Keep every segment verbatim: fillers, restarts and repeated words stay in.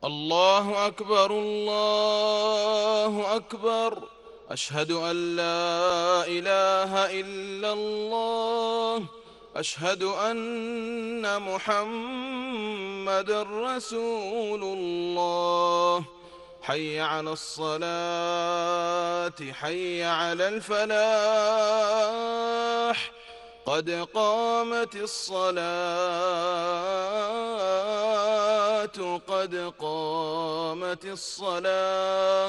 الله أكبر الله أكبر. أشهد أن لا إله إلا الله. أشهد أن محمد رسول الله. حي على الصلاة حي على الفلاح. قد قامت الصلاة قد قامت الصلاة.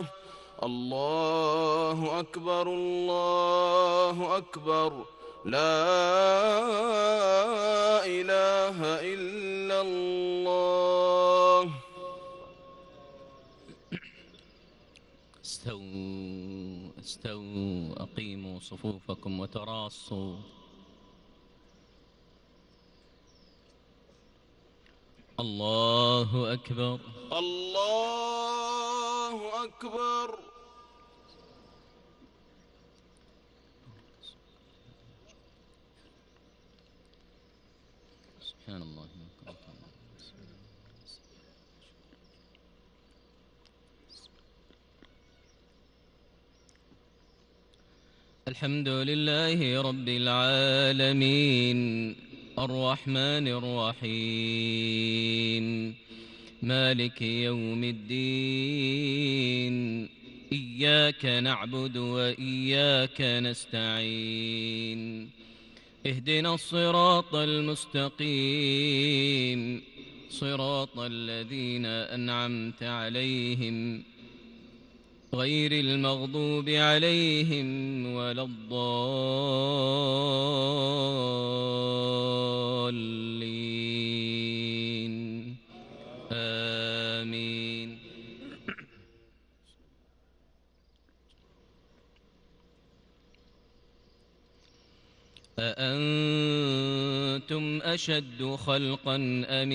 الله أكبر الله أكبر. لا إله إلا الله. استووا استووا أقيموا صفوفكم وتراصوا. الله أكبر الله أكبر. سبحان الله. الحمد لله رب العالمين الرحمن الرحيم مالك يوم الدين. إياك نعبد وإياك نستعين. اهدنا الصراط المستقيم صراط الذين أنعمت عليهم غير المغضوب عليهم ولا الضالين. آمين. أأنتم أشد خلقا أم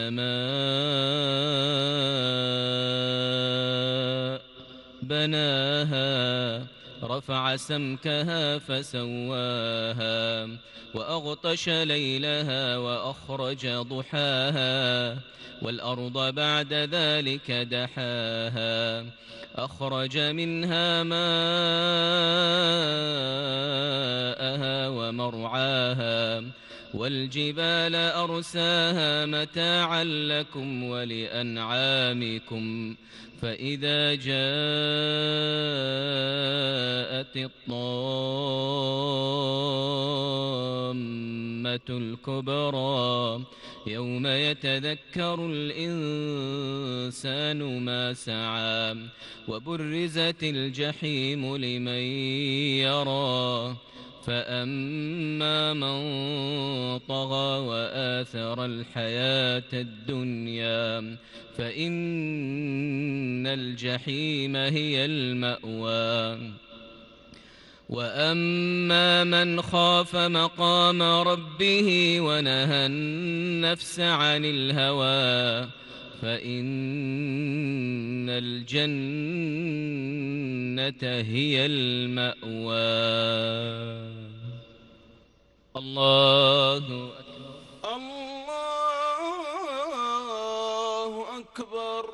السماء بناها رفع سمكها فسواها وأغطش ليلها وأخرج ضحاها والأرض بعد ذلك دحاها أخرج منها ماءها ومرعاها والجبال أرساها متاعا لكم ولأنعامكم. فإذا جاءت الطامة الكبرى يوم يتذكر الإنسان ما سعى وبرزت الجحيم لمن يرى. فأما من طغى وآثر الحياة الدنيا فإن الجحيم هي المأوى. وأما من خاف مقام ربه ونهى النفس عن الهوى فإن الجنة هي المأوى. الله أكبر الله أكبر.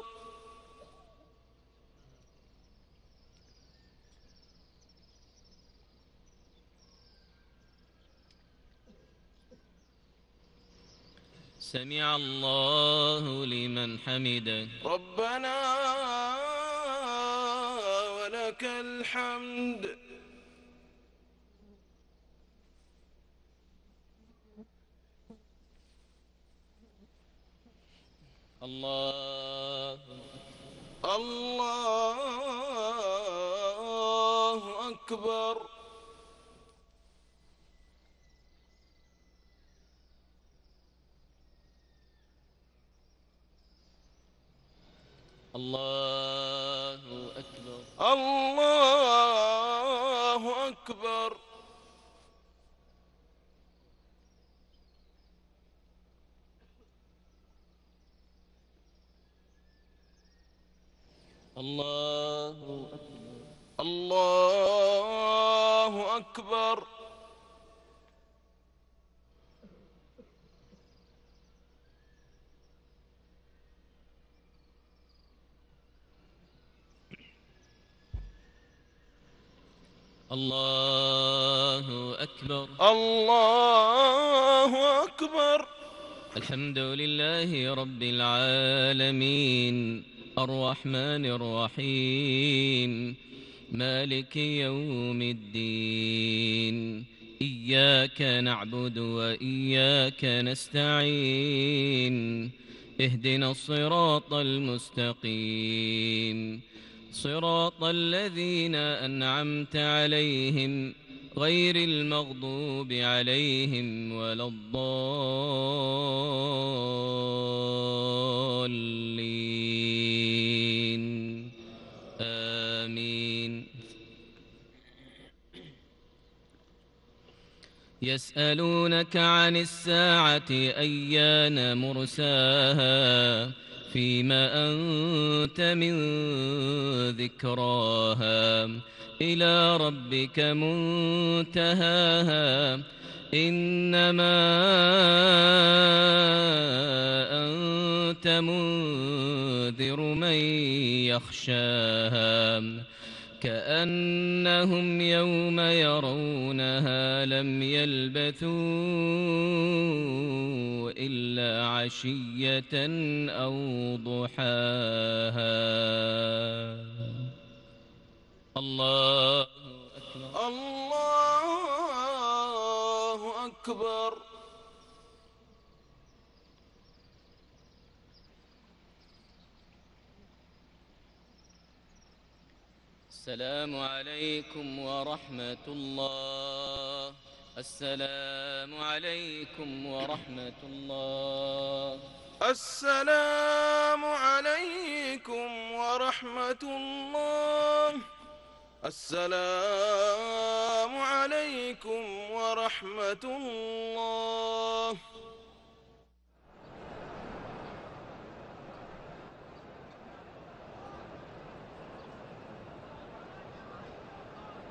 سمع الله لمن حمده. ربنا ولك الحمد. الله الله أكبر. الله أكبر الله أكبر. الله أكبر الله أكبر. الله أكبر. الله أكبر. الحمد لله رب العالمين الرحمن الرحيم مالك يوم الدين إياك نعبد وإياك نستعين اهدنا الصراط المستقيم صراط الذين أنعمت عليهم غير المغضوب عليهم ولا الضالين آمين. يسألونك عن الساعة أيان مرساها فيما أنت من ذكراها إلى ربك منتهاها إنما أنت منذر من يخشاها كأنهم يوم يرونها لم يلبثوا إلا عشية أو ضحاها. الله أكبر. الله أكبر. السلام عليكم ورحمة الله. السلام عليكم ورحمة الله. السلام عليكم ورحمة الله. السلام عليكم ورحمة الله.